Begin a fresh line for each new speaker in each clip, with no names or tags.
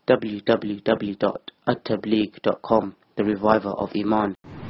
www.attableek.com, the reviver of Iman.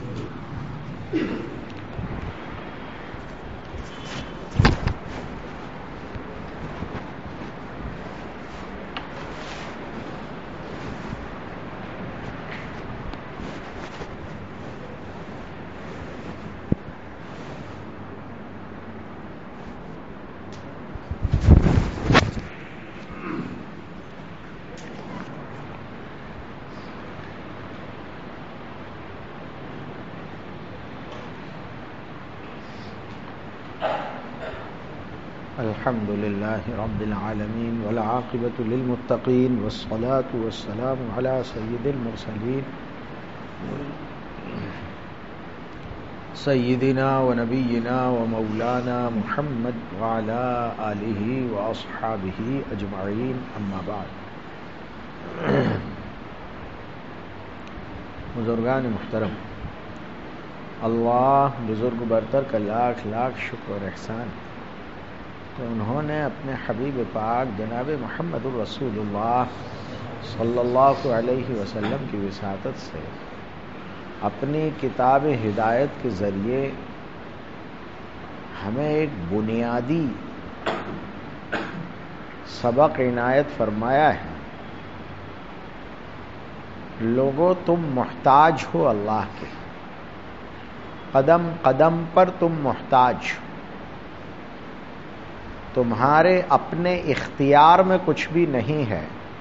الحمد لله رب العالمين والعاقبة للمتقين والصلاة والسلام على سيد المرسلين سيدنا ونبينا ومولانا محمد وعلى آله وأصحابه أجمعين، أما بعد. بزرگان محترم، اللہ بزرگ برتر کا لاکھ لاکھ شکر اور احسان کہ انہوں نے اپنے حبیب پاک جناب محمد الرسول اللہ صلی اللہ علیہ وسلم کی وساطت سے اپنی کتاب ہدایت کے ذریعے ہمیں ایک بنیادی سبق عنایت فرمایا ہے. لوگو، تم محتاج ہو اللہ کے، قدم قدم پر تم محتاج ہو. تمہارے اپنے اختیار میں کچھ بھی نہیں ہے.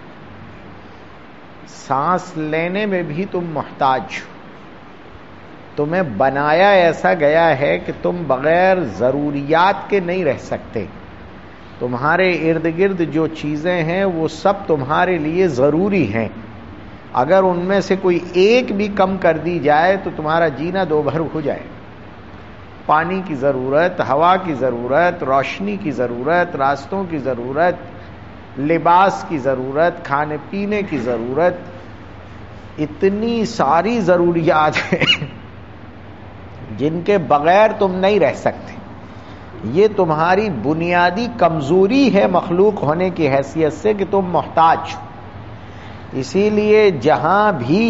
سانس لینے میں بھی تم محتاج ہو. تمہیں بنایا ایسا گیا ہے کہ تم بغیر ضروریات کے نہیں رہ سکتے. تمہارے ارد گرد جو چیزیں ہیں وہ سب تمہارے لیے ضروری ہیں. اگر ان میں سے کوئی ایک بھی کم کر دی جائے تو تمہارا جینا دو بھر ہو جائے. پانی کی ضرورت، ہوا کی ضرورت، روشنی کی ضرورت، راستوں کی ضرورت، لباس کی ضرورت، کھانے پینے کی ضرورت، اتنی ساری ضروریات ہیں جن کے بغیر تم نہیں رہ سکتے. یہ تمہاری بنیادی کمزوری ہے مخلوق ہونے کی حیثیت سے کہ تم محتاج ہو. اسی لیے جہاں بھی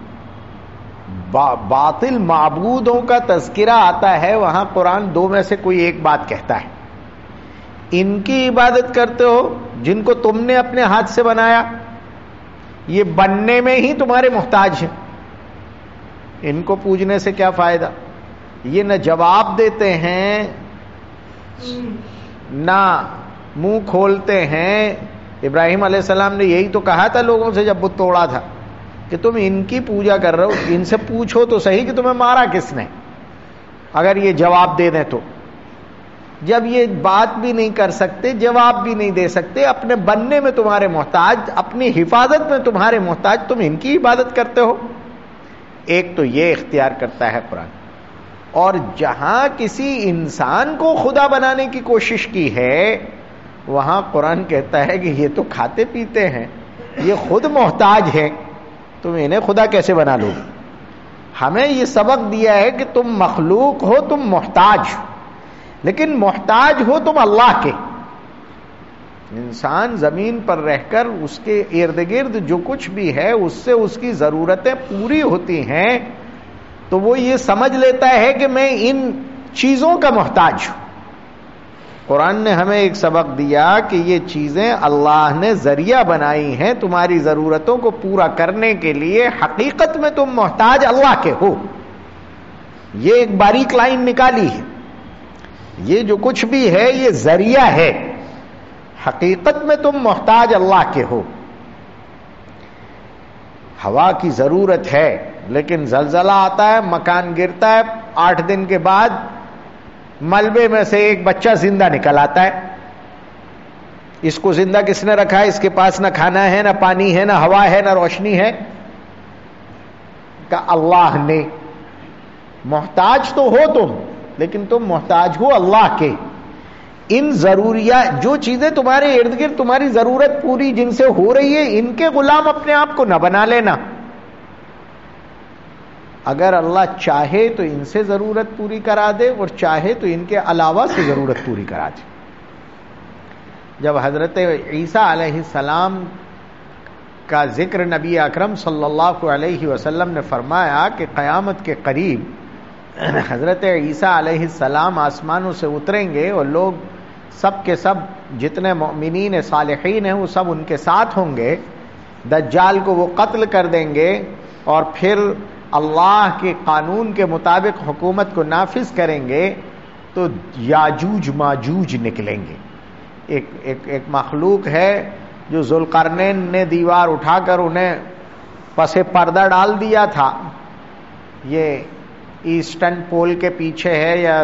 باطل معبودوں کا تذکرہ آتا ہے وہاں قرآن دو میں سے کوئی ایک بات کہتا ہے. ان کی عبادت کرتے ہو جن کو تم نے اپنے ہاتھ سے بنایا، یہ بننے میں ہی تمہارے محتاج ہیں. ان کو پوجنے سے کیا فائدہ؟ یہ نہ جواب دیتے ہیں نہ منہ کھولتے ہیں. ابراہیم علیہ السلام نے یہی تو کہا تھا لوگوں سے جب بت توڑا تھا کہ تم ان کی پوجا کر رہے ہو، ان سے پوچھو تو صحیح کہ تمہیں مارا کس نے، اگر یہ جواب دے دیں تو. جب یہ بات بھی نہیں کر سکتے، جواب بھی نہیں دے سکتے، اپنے بننے میں تمہارے محتاج، اپنی حفاظت میں تمہارے محتاج، تم ان کی عبادت کرتے ہو. ایک تو یہ اختیار کرتا ہے قرآن. اور جہاں کسی انسان کو خدا بنانے کی کوشش کی ہے وہاں قرآن کہتا ہے کہ یہ تو کھاتے پیتے ہیں، یہ خود محتاج ہے، تم انہیں خدا کیسے بنا لو؟ ہمیں یہ سبق دیا ہے کہ تم مخلوق ہو، تم محتاج ہو، لیکن محتاج ہو تم اللہ کے. انسان زمین پر رہ کر اس کے ارد گرد جو کچھ بھی ہے اس سے اس کی ضرورتیں پوری ہوتی ہیں تو وہ یہ سمجھ لیتا ہے کہ میں ان چیزوں کا محتاج ہوں. قرآن نے ہمیں ایک سبق دیا کہ یہ چیزیں اللہ نے ذریعہ بنائی ہیں تمہاری ضرورتوں کو پورا کرنے کے لیے. حقیقت میں تم محتاج اللہ کے ہو. یہ ایک باریک لائن نکالی ہے. یہ جو کچھ بھی ہے یہ ذریعہ ہے، حقیقت میں تم محتاج اللہ کے ہو. ہوا کی ضرورت ہے لیکن زلزلہ آتا ہے، مکان گرتا ہے، 8 دن کے بعد ملبے میں سے ایک بچہ زندہ نکل آتا ہے. اس کو زندہ کس نے رکھا ہے؟ اس کے پاس نہ کھانا ہے، نہ پانی ہے، نہ ہوا ہے، نہ روشنی ہے. کہ اللہ نے. محتاج تو ہو تم لیکن تم محتاج ہو اللہ کے. ان ضروریات، جو چیزیں تمہارے ارد گرد تمہاری ضرورت پوری جن سے ہو رہی ہے، ان کے غلام اپنے آپ کو نہ بنا لینا. اگر اللہ چاہے تو ان سے ضرورت پوری کرا دے اور چاہے تو ان کے علاوہ سے ضرورت پوری کرا دے. جب حضرت عیسیٰ علیہ السلام کا ذکر نبی اکرم صلی اللہ علیہ وسلم نے فرمایا کہ قیامت کے قریب حضرت عیسیٰ علیہ السلام آسمانوں سے اتریں گے اور لوگ سب کے سب جتنے مؤمنین صالحین ہیں وہ سب ان کے ساتھ ہوں گے. دجال کو وہ قتل کر دیں گے اور پھر اللہ کے قانون کے مطابق حکومت کو نافذ کریں گے تو یاجوج ماجوج نکلیں گے. ایک مخلوق ہے جو ذوالقرنین نے دیوار اٹھا کر انہیں پس پردہ ڈال دیا تھا. یہ ایسٹرن پول کے پیچھے ہے یا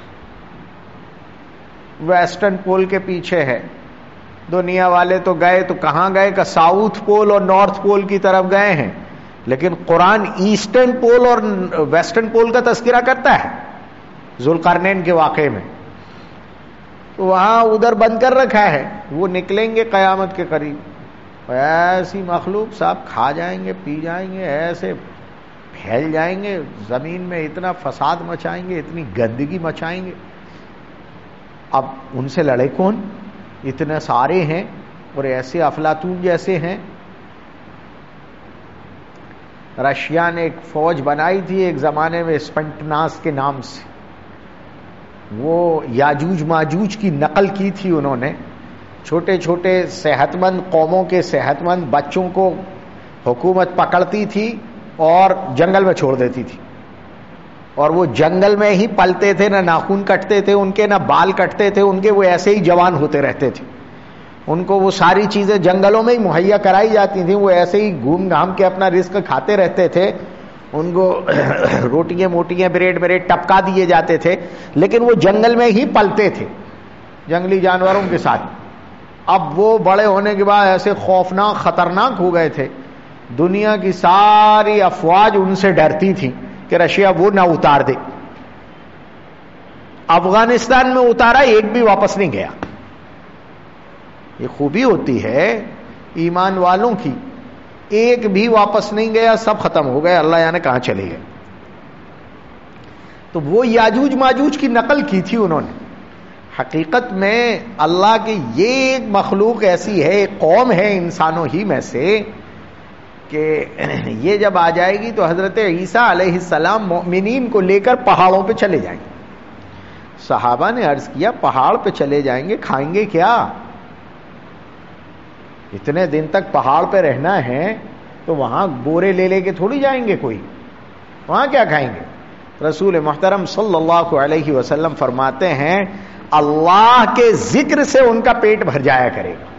ویسٹرن پول کے پیچھے ہے. دنیا والے تو گئے تو کہاں گئے کہ ساؤتھ پول اور نارتھ پول کی طرف گئے ہیں، لیکن قرآن ایسٹرن پول اور ویسٹرن پول کا تذکرہ کرتا ہے ذوالقرنین کے واقعے میں. تو وہاں ادھر بند کر رکھا ہے، وہ نکلیں گے قیامت کے قریب. ایسی مخلوق صاحب کھا جائیں گے، پی جائیں گے، ایسے پھیل جائیں گے زمین میں، اتنا فساد مچائیں گے، اتنی گندگی مچائیں گے. اب ان سے لڑے کون؟ اتنے سارے ہیں اور ایسے افلاطون جیسے ہیں. رشیا نے ایک فوج بنائی تھی ایک زمانے میں اسپنٹناس کے نام سے. وہ یاجوج ماجوج کی نقل کی تھی انہوں نے. چھوٹے چھوٹے صحت مند قوموں کے صحت مند بچوں کو حکومت پکڑتی تھی اور جنگل میں چھوڑ دیتی تھی، اور وہ جنگل میں ہی پلتے تھے، نہ ناخن کٹتے تھے ان کے، نہ بال کٹتے تھے ان کے، وہ ایسے ہی جوان ہوتے رہتے تھے. ان کو وہ ساری چیزیں جنگلوں میں ہی مہیا کرائی جاتی تھیں، وہ ایسے ہی گھوم گھام کے اپنا رزق کھاتے رہتے تھے. ان کو روٹیاں موٹیاں بریڈ ٹپکا دیے جاتے تھے، لیکن وہ جنگل میں ہی پلتے تھے جنگلی جانوروں کے ساتھ. اب وہ بڑے ہونے کے بعد ایسے خوفناک خطرناک ہو گئے تھے، دنیا کی ساری افواج ان سے ڈرتی تھی کہ رشیا وہ نہ اتار دے. افغانستان میں اتارا، ایک بھی واپس نہیں گیا. یہ خوبی ہوتی ہے ایمان والوں کی، ایک بھی واپس نہیں گیا، سب ختم ہو گئے، اللہ جانے کہاں چلے گئے. تو وہ یاجوج ماجوج کی نقل کی تھی انہوں نے. حقیقت میں اللہ کی یہ ایک مخلوق ایسی ہے، ایک قوم ہے انسانوں ہی میں سے، کہ یہ جب آ جائے گی تو حضرت عیسیٰ علیہ السلام مؤمنین کو لے کر پہاڑوں پہ چلے جائیں گے. صحابہ نے عرض کیا پہاڑ پہ چلے جائیں گے، کھائیں گے کیا؟ اتنے دن تک پہاڑ پہ رہنا ہے تو وہاں بورے لے لے کے تھوڑی جائیں گے کوئی، وہاں کیا کھائیں گے؟ رسول محترم صلی اللہ علیہ وسلم فرماتے ہیں اللہ کے ذکر سے ان کا پیٹ بھر جایا کرے گا.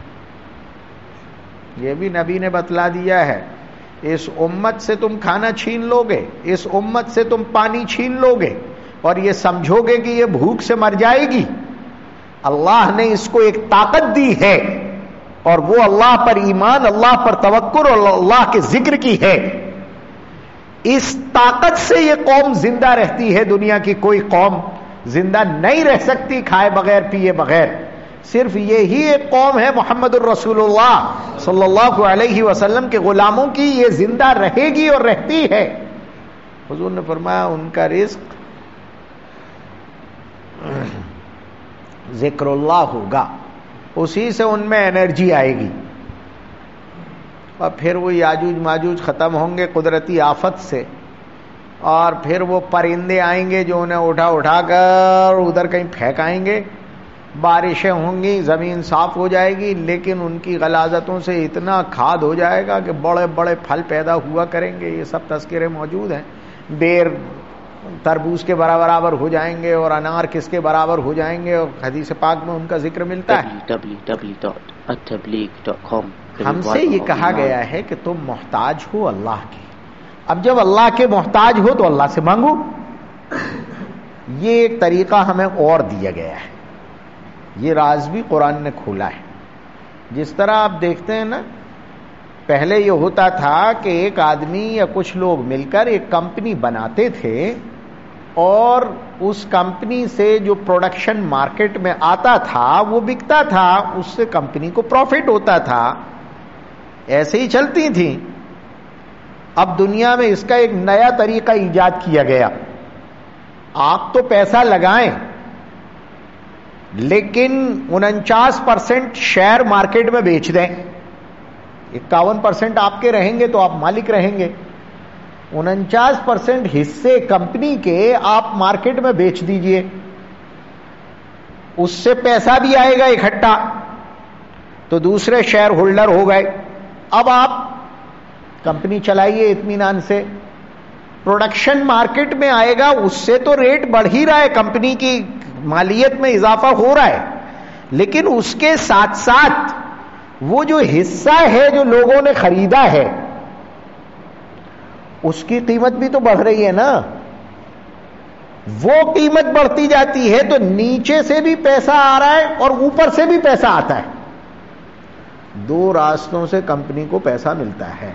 یہ بھی نبی نے بتلا دیا ہے، اس امت سے تم کھانا چھین لو گے، اس امت سے تم پانی چھین لو گے اور یہ سمجھو گے کہ یہ بھوک سے مر جائے گی. اللہ نے اس کو ایک طاقت دی ہے اور وہ اللہ پر ایمان، اللہ پر توکل اور اللہ کے ذکر کی ہے. اس طاقت سے یہ قوم زندہ رہتی ہے، دنیا کی کوئی قوم زندہ نہیں رہ سکتی کھائے بغیر پیے بغیر. صرف یہی ایک قوم ہے محمد الرسول اللہ صلی اللہ علیہ وسلم کے غلاموں کی، یہ زندہ رہے گی اور رہتی ہے. حضور نے فرمایا ان کا رزق ذکر اللہ ہوگا، اسی سے ان میں انرجی آئے گی. اور پھر وہ یاجوج ماجوج ختم ہوں گے قدرتی آفت سے، اور پھر وہ پرندے آئیں گے جو انہیں اٹھا کر ادھر کہیں پھینکائیں گے. بارشیں ہوں گی، زمین صاف ہو جائے گی، لیکن ان کی غلاظتوں سے اتنا کھاد ہو جائے گا کہ بڑے بڑے پھل پیدا ہوا کریں گے. یہ سب تذکرے موجود ہیں. بیر تربوز کے برابر ہو جائیں گے اور انار کس کے برابر ہو جائیں گے، اور حدیث پاک میں ان کا ذکر ملتا ہے.
www.attableek.com.
ہم سے یہ کہا گیا ہے کہ تم محتاج ہو اللہ کے. اب جب اللہ کے محتاج ہو تو اللہ سے مانگو. یہ ایک طریقہ ہمیں اور دیا گیا ہے، یہ راز بھی قرآن نے کھولا ہے. جس طرح آپ دیکھتے ہیں نا، پہلے یہ ہوتا تھا کہ ایک آدمی یا کچھ لوگ مل کر ایک کمپنی بناتے تھے اور اس کمپنی سے جو پروڈکشن مارکیٹ میں آتا تھا وہ بکتا تھا، اس سے کمپنی کو پروفٹ ہوتا تھا. ایسے ہی چلتی تھیں. اب دنیا میں اس کا ایک نیا طریقہ ایجاد کیا گیا. آپ تو پیسہ لگائیں لیکن 49% شیئر مارکیٹ میں بیچ دیں. 51% آپ کے رہیں گے تو آپ مالک رہیں گے. 49% حصے کمپنی کے آپ مارکیٹ میں بیچ دیجئے, اس سے پیسہ بھی آئے گا اکٹھا, تو دوسرے شیئر ہولڈر ہو گئے. اب آپ کمپنی چلائیے اطمینان سے. پروڈکشن مارکیٹ میں آئے گا, اس سے تو ریٹ بڑھ ہی رہا ہے, کمپنی کی مالیت میں اضافہ ہو رہا ہے, لیکن اس کے ساتھ ساتھ وہ جو حصہ ہے جو لوگوں نے خریدا ہے اس کی قیمت بھی تو بڑھ رہی ہے نا. وہ قیمت بڑھتی جاتی ہے تو نیچے سے بھی پیسہ آ رہا ہے اور اوپر سے بھی پیسہ آتا ہے. دو راستوں سے کمپنی کو پیسہ ملتا ہے,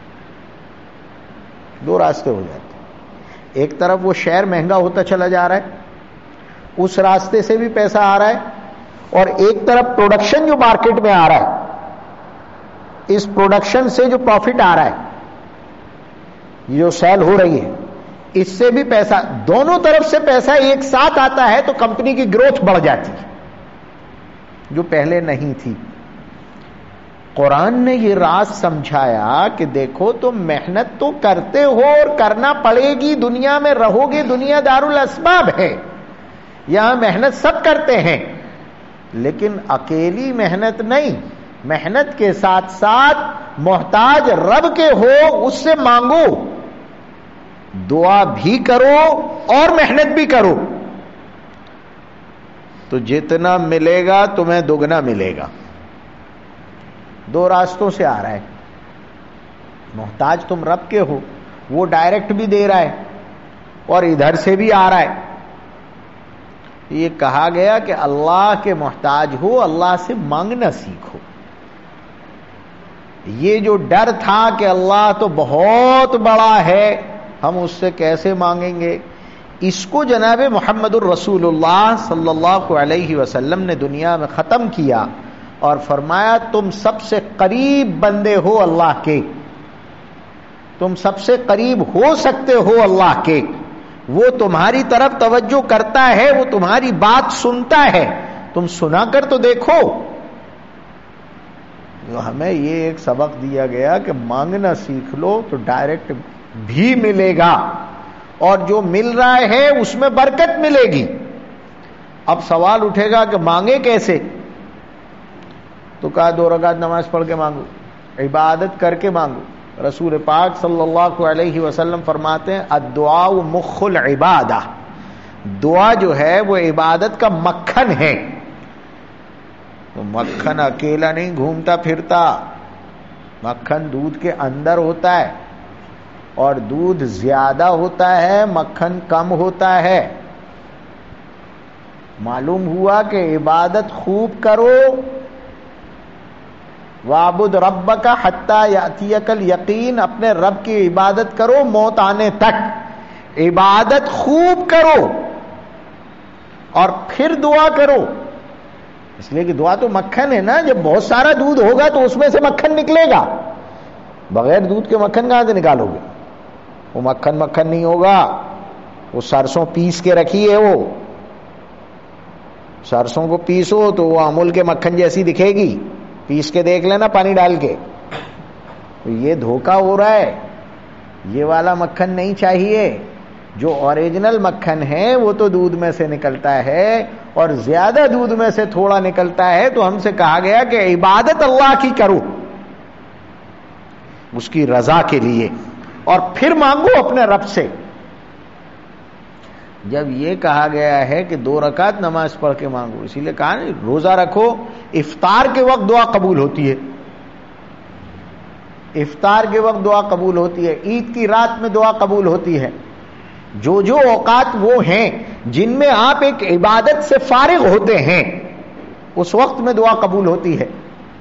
دو راستے ہو جاتے ہیں. ایک طرف وہ شیئر مہنگا ہوتا چلا جا رہا ہے, اس راستے سے بھی پیسہ آ رہا ہے, اور ایک طرف پروڈکشن جو مارکیٹ میں آ رہا ہے, اس پروڈکشن سے جو پروفٹ آ رہا ہے, یہ جو سیل ہو رہی ہے, اس سے بھی پیسہ, دونوں طرف سے پیسہ ایک ساتھ آتا ہے تو کمپنی کی گروتھ بڑھ جاتی ہے جو پہلے نہیں تھی. قرآن نے یہ راز سمجھایا کہ دیکھو تم محنت تو کرتے ہو اور کرنا پڑے گی, دنیا میں رہو گے, دنیا دار الاسباب ہے, یہاں محنت سب کرتے ہیں, لیکن اکیلی محنت نہیں, محنت کے ساتھ ساتھ محتاج رب کے ہو, اس سے مانگو, دعا بھی کرو اور محنت بھی کرو, تو جتنا ملے گا تمہیں دوگنا ملے گا. دو راستوں سے آ رہا ہے. محتاج تم رب کے ہو, وہ ڈائریکٹ بھی دے رہا ہے اور ادھر سے بھی آ رہا ہے. یہ کہا گیا کہ اللہ کے محتاج ہو, اللہ سے مانگنا سیکھو. یہ جو ڈر تھا کہ اللہ تو بہت بڑا ہے, ہم اس سے کیسے مانگیں گے, اس کو جناب محمد الرسول اللہ صلی اللہ علیہ وسلم نے دنیا میں ختم کیا اور فرمایا تم سب سے قریب بندے ہو اللہ کے, تم سب سے قریب ہو سکتے ہو اللہ کے, وہ تمہاری طرف توجہ کرتا ہے, وہ تمہاری بات سنتا ہے, تم سنا کر تو دیکھو. ہمیں یہ ایک سبق دیا گیا کہ مانگنا سیکھ لو تو ڈائریکٹ بھی ملے گا, اور جو مل رہا ہے اس میں برکت ملے گی. اب سوال اٹھے گا کہ مانگے کیسے, تو کہا 2 رکعت نماز پڑھ کے مانگو, عبادت کر کے مانگو. رسول پاک صلی اللہ علیہ وسلم فرماتے ہیں الدعاء مخ العبادہ, دعا جو ہے وہ عبادت کا مکھن ہے. تو مکھن اکیلا نہیں گھومتا پھرتا, مکھن دودھ کے اندر ہوتا ہے, اور دودھ زیادہ ہوتا ہے, مکھن کم ہوتا ہے. معلوم ہوا کہ عبادت خوب کرو, وَاعْبُدْ رَبَّكَ حَتَّى يَأْتِيَكَ الْيَقِينُ, اپنے رب کی عبادت کرو موت آنے تک. عبادت خوب کرو اور پھر دعا کرو, اس لیے کہ دعا تو مکھن ہے نا. جب بہت سارا دودھ ہوگا تو اس میں سے مکھن نکلے گا, بغیر دودھ کے مکھن کہاں سے نکالو گے؟ وہ مکھن نہیں ہوگا. وہ سرسوں پیس کے رکھی ہے, وہ سرسوں کو پیسو تو وہ امول کے مکھن جیسی دکھے گی, پیس کے دیکھ لینا پانی ڈال کے. یہ دھوکہ ہو رہا ہے, یہ والا مکھن نہیں چاہیے. جو اوریجنل مکھن ہے وہ تو دودھ میں سے نکلتا ہے, اور زیادہ دودھ میں سے تھوڑا نکلتا ہے. تو ہم سے کہا گیا کہ عبادت اللہ کی کرو, اس کی رضا کے لیے, اور پھر مانگو اپنے رب سے. جب یہ کہا گیا ہے کہ 2 رکعت نماز پڑھ کے مانگو, اسی لیے کہا نہیں روزہ رکھو, افطار کے وقت دعا قبول ہوتی ہے, افطار کے وقت دعا قبول ہوتی ہے, عید کی رات میں دعا قبول ہوتی ہے. جو اوقات وہ ہیں جن میں آپ ایک عبادت سے فارغ ہوتے ہیں, اس وقت میں دعا قبول ہوتی ہے.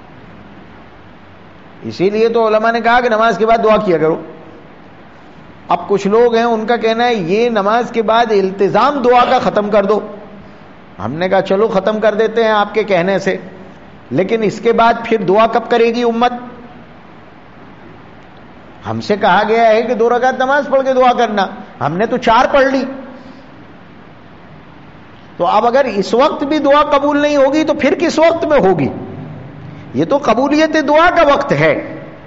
اسی لیے تو علماء نے کہا کہ نماز کے بعد دعا کیا کرو. اب کچھ لوگ ہیں ان کا کہنا ہے یہ نماز کے بعد التزام دعا کا ختم کر دو. ہم نے کہا چلو ختم کر دیتے ہیں آپ کے کہنے سے, لیکن اس کے بعد پھر دعا کب کرے گی امت؟ ہم سے کہا گیا ہے کہ 2 رکعت نماز پڑھ کے دعا کرنا, ہم نے تو 4 پڑھ لی. تو اب اگر اس وقت بھی دعا قبول نہیں ہوگی تو پھر کس وقت میں ہوگی؟ یہ تو قبولیت دعا کا وقت ہے.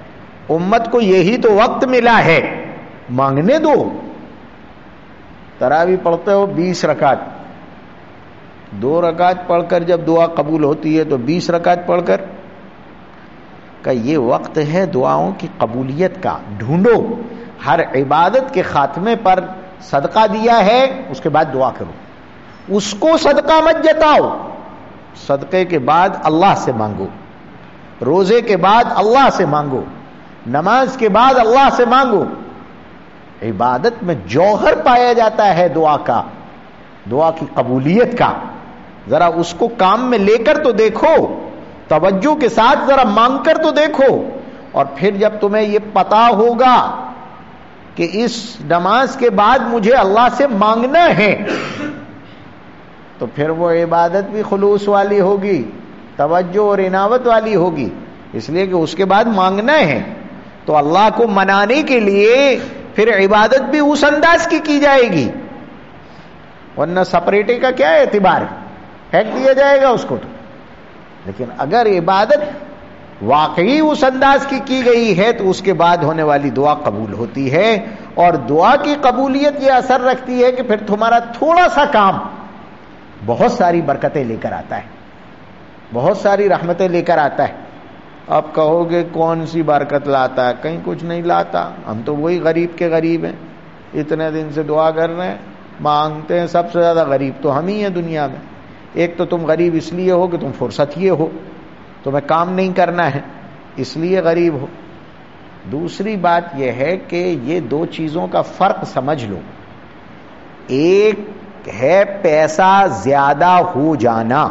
امت کو یہی تو وقت ملا ہے، مانگنے دو. تراویح پڑھتے ہو 20 رکعت، 2 رکعت پڑھ کر جب دعا قبول ہوتی ہے تو 20 رکعت پڑھ کر کہ یہ وقت ہے دعاؤں کی قبولیت کا. ڈھونڈو، ہر عبادت کے خاتمے پر صدقہ دیا ہے اس کے بعد دعا کرو، اس کو صدقہ مت جتاؤ. صدقے کے بعد اللہ سے مانگو، روزے کے بعد اللہ سے مانگو، نماز کے بعد اللہ سے مانگو. عبادت میں جوہر پایا جاتا ہے دعا کا، دعا کی قبولیت کا. ذرا اس کو کام میں لے کر تو دیکھو، توجہ کے ساتھ ذرا مانگ کر تو دیکھو. اور پھر جب تمہیں یہ پتا ہوگا کہ اس نماز کے بعد مجھے اللہ سے مانگنا ہے، تو پھر وہ عبادت بھی خلوص والی ہوگی، توجہ اور عنایت والی ہوگی، اس لیے کہ اس کے بعد مانگنا ہے. تو اللہ کو منانے کے لیے پھر عبادت بھی اس انداز کی جائے گی، ورنہ سپریٹے کا کیا اعتبار ہے، پھینک دیا جائے گا اس کو. تو لیکن اگر عبادت واقعی اس انداز کی گئی ہے تو اس کے بعد ہونے والی دعا قبول ہوتی ہے. اور دعا کی قبولیت یہ اثر رکھتی ہے کہ پھر تمہارا تھوڑا سا کام بہت ساری برکتیں لے کر آتا ہے، بہت ساری رحمتیں لے کر آتا ہے. اب کہو گے کون سی برکت لاتا ہے؟ کہیں کچھ نہیں لاتا، ہم تو وہی غریب کے غریب ہیں، اتنے دن سے دعا کر رہے ہیں، مانگتے ہیں. سب سے زیادہ غریب تو ہم ہی ہیں دنیا میں. ایک تو تم غریب اس لیے ہو کہ تم فرصتیے ہو، تمہیں کام نہیں کرنا ہے اس لیے غریب ہو. دوسری بات یہ ہے کہ یہ 2 چیزوں کا فرق سمجھ لو. ایک ہے پیسہ زیادہ ہو جانا،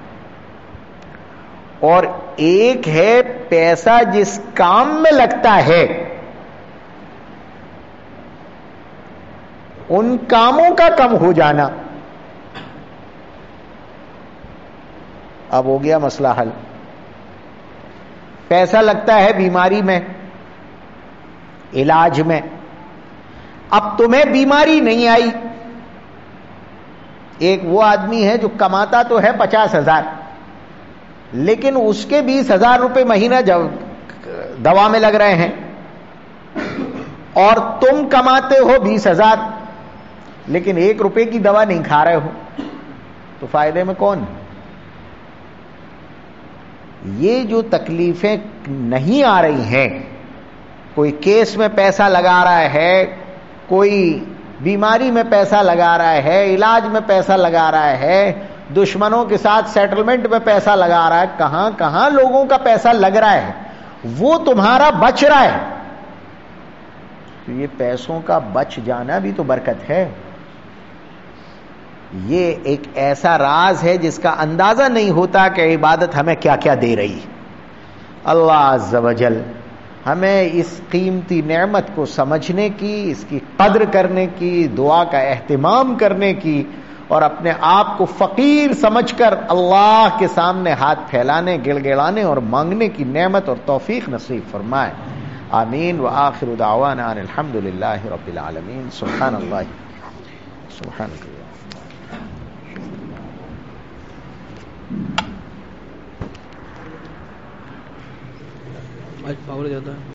اور ایک ہے پیسہ جس کام میں لگتا ہے ان کاموں کا کم ہو جانا. اب ہو گیا مسئلہ حل. پیسہ لگتا ہے بیماری میں، علاج میں. اب تمہیں بیماری نہیں آئی. ایک وہ آدمی ہے جو کماتا تو ہے 50,000 لیکن اس کے 20,000 روپے مہینہ جب دوا میں لگ رہے ہیں، اور تم کماتے ہو 20,000 لیکن 1 روپے کی دوا نہیں کھا رہے ہو، تو فائدے میں کون؟ یہ جو تکلیفیں نہیں آ رہی ہیں، کوئی کیس میں پیسہ لگا رہا ہے، کوئی بیماری میں پیسہ لگا رہا ہے، علاج میں پیسہ لگا رہا ہے، دشمنوں کے ساتھ سیٹلمنٹ میں پیسہ لگا رہا ہے، کہاں کہاں لوگوں کا پیسہ لگ رہا ہے، وہ تمہارا بچ رہا ہے. تو یہ پیسوں کا بچ جانا بھی تو برکت ہے. یہ ایک ایسا راز ہے جس کا اندازہ نہیں ہوتا کہ عبادت ہمیں کیا کیا دے رہی. اللہ عز و جل ہمیں اس قیمتی نعمت کو سمجھنے کی، اس کی قدر کرنے کی، دعا کا اہتمام کرنے کی، اور اپنے آپ کو فقیر سمجھ کر اللہ کے سامنے ہاتھ پھیلانے، گڑ گڑانے اور مانگنے کی نعمت اور توفیق نصیب فرمائے. آمین. وآخر دعوانا ان الحمد للہ رب العالمین. سبحان اللہ سبحان اللہ.
آج پاور زیادہ ہے.